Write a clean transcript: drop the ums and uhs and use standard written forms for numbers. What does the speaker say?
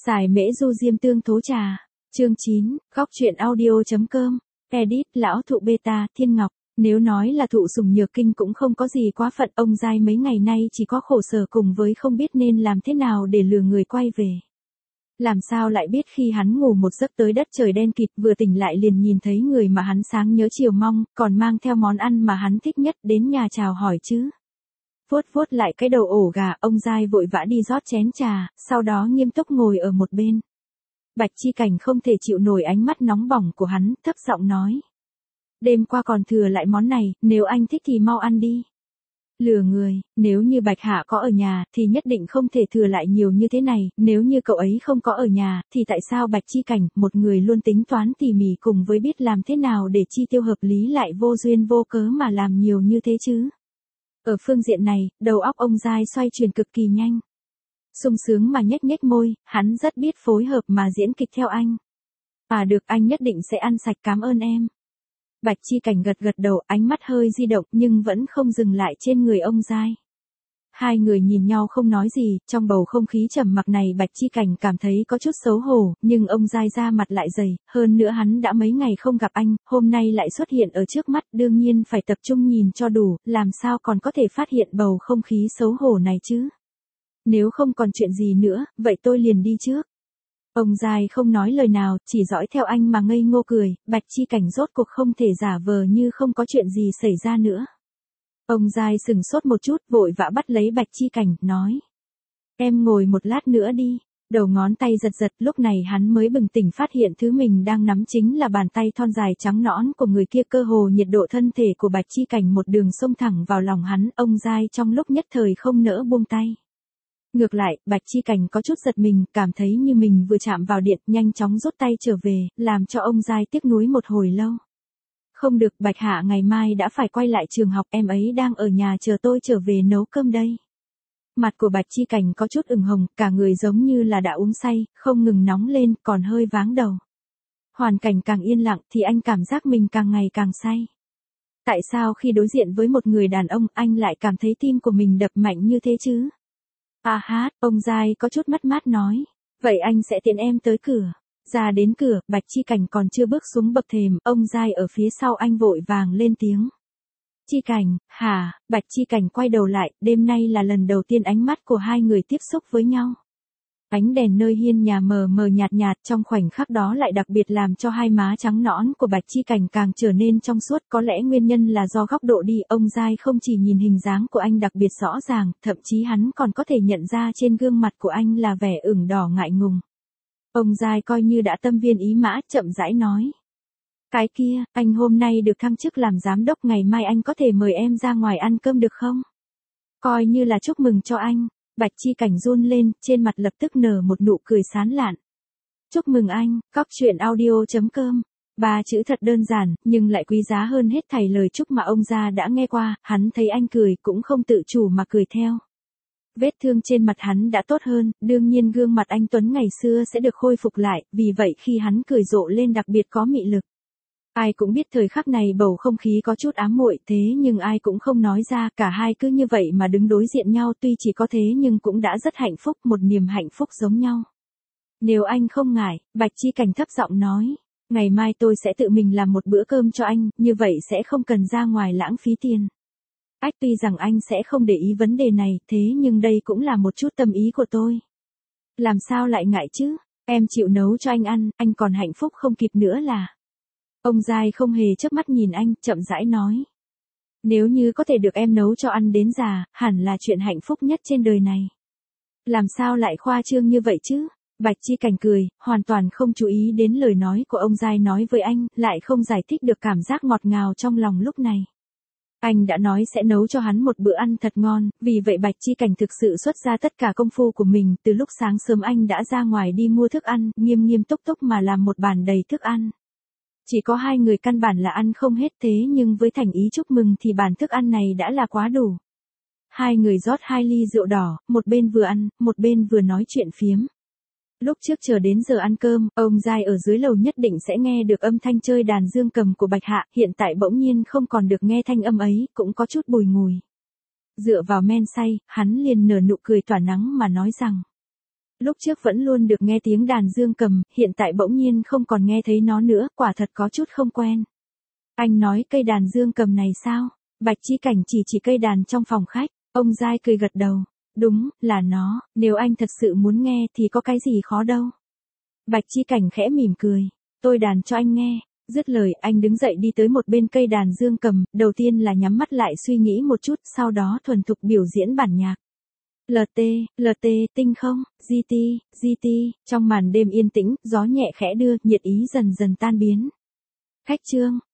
Giải mễ du diêm tương thố trà. Chương 9, góc truyện audio.com. Edit, lão thụ beta, Thiên Ngọc. Nếu nói là thụ sủng nhược kinh cũng không có gì quá phận, ông giai mấy ngày nay chỉ có khổ sở cùng với không biết nên làm thế nào để lừa người quay về. Làm sao lại biết khi hắn ngủ một giấc tới đất trời đen kịt, vừa tỉnh lại liền nhìn thấy người mà hắn sáng nhớ chiều mong, còn mang theo món ăn mà hắn thích nhất đến nhà chào hỏi chứ. Vuốt vuốt lại cái đầu ổ gà, ông giai vội vã đi rót chén trà, sau đó nghiêm túc ngồi ở một bên. Bạch Chi Cảnh không thể chịu nổi ánh mắt nóng bỏng của hắn, thấp giọng nói. Đêm qua còn thừa lại món này, nếu anh thích thì mau ăn đi. Lừa người, nếu như Bạch Hạ có ở nhà, thì nhất định không thể thừa lại nhiều như thế này, nếu như cậu ấy không có ở nhà, thì tại sao Bạch Chi Cảnh, một người luôn tính toán tỉ mỉ cùng với biết làm thế nào để chi tiêu hợp lý lại vô duyên vô cớ mà làm nhiều như thế chứ? Ở phương diện này, đầu óc ông giai xoay chuyển cực kỳ nhanh. Sung sướng mà nhếch nhếch môi, hắn rất biết phối hợp mà diễn kịch theo anh. À được, anh nhất định sẽ ăn sạch, cảm ơn em. Bạch Chi Cảnh gật gật đầu, ánh mắt hơi di động nhưng vẫn không dừng lại trên người ông giai. Hai người nhìn nhau không nói gì, trong bầu không khí trầm mặc này Bạch Chi Cảnh cảm thấy có chút xấu hổ, nhưng ông giai ra mặt lại dày, hơn nữa hắn đã mấy ngày không gặp anh, hôm nay lại xuất hiện ở trước mắt, đương nhiên phải tập trung nhìn cho đủ, làm sao còn có thể phát hiện bầu không khí xấu hổ này chứ. Nếu không còn chuyện gì nữa, vậy tôi liền đi trước. Ông giai không nói lời nào, chỉ dõi theo anh mà ngây ngô cười, Bạch Chi Cảnh rốt cuộc không thể giả vờ như không có chuyện gì xảy ra nữa. Ông giai sừng sốt một chút, vội vã bắt lấy Bạch Chi Cảnh, nói. Em ngồi một lát nữa đi. Đầu ngón tay giật giật, lúc này hắn mới bừng tỉnh phát hiện thứ mình đang nắm chính là bàn tay thon dài trắng nõn của người kia, cơ hồ nhiệt độ thân thể của Bạch Chi Cảnh một đường xông thẳng vào lòng hắn, ông giai trong lúc nhất thời không nỡ buông tay. Ngược lại, Bạch Chi Cảnh có chút giật mình, cảm thấy như mình vừa chạm vào điện, nhanh chóng rút tay trở về, làm cho ông giai tiếc nuối một hồi lâu. Không được, Bạch Hạ ngày mai đã phải quay lại trường học, em ấy đang ở nhà chờ tôi trở về nấu cơm đây. Mặt của Bạch Chi Cảnh có chút ửng hồng, cả người giống như là đã uống say, không ngừng nóng lên, còn hơi váng đầu. Hoàn cảnh càng yên lặng thì anh cảm giác mình càng ngày càng say. Tại sao khi đối diện với một người đàn ông, anh lại cảm thấy tim của mình đập mạnh như thế chứ? À hát, ông giai có chút mất mát nói. Vậy anh sẽ tiện em tới cửa. Ra đến cửa, Bạch Chi Cảnh còn chưa bước xuống bậc thềm, ông giai ở phía sau anh vội vàng lên tiếng. Chi Cảnh, hả? Bạch Chi Cảnh quay đầu lại, đêm nay là lần đầu tiên ánh mắt của hai người tiếp xúc với nhau. Ánh đèn nơi hiên nhà mờ mờ nhạt nhạt, trong khoảnh khắc đó lại đặc biệt làm cho hai má trắng nõn của Bạch Chi Cảnh càng trở nên trong suốt, có lẽ nguyên nhân là do góc độ đi, ông giai không chỉ nhìn hình dáng của anh đặc biệt rõ ràng, thậm chí hắn còn có thể nhận ra trên gương mặt của anh là vẻ ửng đỏ ngại ngùng. Ông giai coi như đã tâm viên ý mã, chậm rãi nói. Cái kia, anh hôm nay được thăng chức làm giám đốc, ngày mai anh có thể mời em ra ngoài ăn cơm được không? Coi như là chúc mừng cho anh. Bạch Chi Cảnh run lên, trên mặt lập tức nở một nụ cười sán lạn. Chúc mừng anh, góc truyện audio.com. Ba chữ thật đơn giản, nhưng lại quý giá hơn hết thảy lời chúc mà ông già đã nghe qua, hắn thấy anh cười cũng không tự chủ mà cười theo. Vết thương trên mặt hắn đã tốt hơn, đương nhiên gương mặt anh Tuấn ngày xưa sẽ được khôi phục lại, vì vậy khi hắn cười rộ lên đặc biệt có mị lực. Ai cũng biết thời khắc này bầu không khí có chút ám muội, thế nhưng ai cũng không nói ra, cả hai cứ như vậy mà đứng đối diện nhau, tuy chỉ có thế nhưng cũng đã rất hạnh phúc, một niềm hạnh phúc giống nhau. Nếu anh không ngại, Bạch Chi Cảnh thấp giọng nói, ngày mai tôi sẽ tự mình làm một bữa cơm cho anh, như vậy sẽ không cần ra ngoài lãng phí tiền. Ách, tuy rằng anh sẽ không để ý vấn đề này, thế nhưng đây cũng là một chút tâm ý của tôi. Làm sao lại ngại chứ, em chịu nấu cho anh ăn, anh còn hạnh phúc không kịp nữa là. Ông giai không hề chớp mắt nhìn anh, chậm rãi nói. Nếu như có thể được em nấu cho ăn đến già, hẳn là chuyện hạnh phúc nhất trên đời này. Làm sao lại khoa trương như vậy chứ? Bạch Chi Cảnh cười, hoàn toàn không chú ý đến lời nói của ông giai nói với anh, lại không giải thích được cảm giác ngọt ngào trong lòng lúc này. Anh đã nói sẽ nấu cho hắn một bữa ăn thật ngon, vì vậy Bạch Chi Cảnh thực sự xuất ra tất cả công phu của mình, từ lúc sáng sớm anh đã ra ngoài đi mua thức ăn, nghiêm nghiêm túc túc mà làm một bàn đầy thức ăn. Chỉ có hai người căn bản là ăn không hết, thế nhưng với thành ý chúc mừng thì bàn thức ăn này đã là quá đủ. Hai người rót 2 ly rượu đỏ, một bên vừa ăn, một bên vừa nói chuyện phiếm. Lúc trước chờ đến giờ ăn cơm, ông giai ở dưới lầu nhất định sẽ nghe được âm thanh chơi đàn dương cầm của Bạch Hạ, hiện tại bỗng nhiên không còn được nghe thanh âm ấy, cũng có chút bùi ngùi. Dựa vào men say, hắn liền nở nụ cười tỏa nắng mà nói rằng. Lúc trước vẫn luôn được nghe tiếng đàn dương cầm, hiện tại bỗng nhiên không còn nghe thấy nó nữa, quả thật có chút không quen. Anh nói cây đàn dương cầm này sao? Bạch Chi Cảnh chỉ cây đàn trong phòng khách, ông Giai cười gật đầu. Đúng, là nó, nếu anh thật sự muốn nghe thì có cái gì khó đâu. Bạch Chi Cảnh khẽ mỉm cười, tôi đàn cho anh nghe. Dứt lời anh đứng dậy đi tới một bên cây đàn dương cầm, đầu tiên là nhắm mắt lại suy nghĩ một chút, sau đó thuần thục biểu diễn bản nhạc. LT, tinh không, GT, trong màn đêm yên tĩnh, gió nhẹ khẽ đưa, nhiệt ý dần dần tan biến. Khách trương,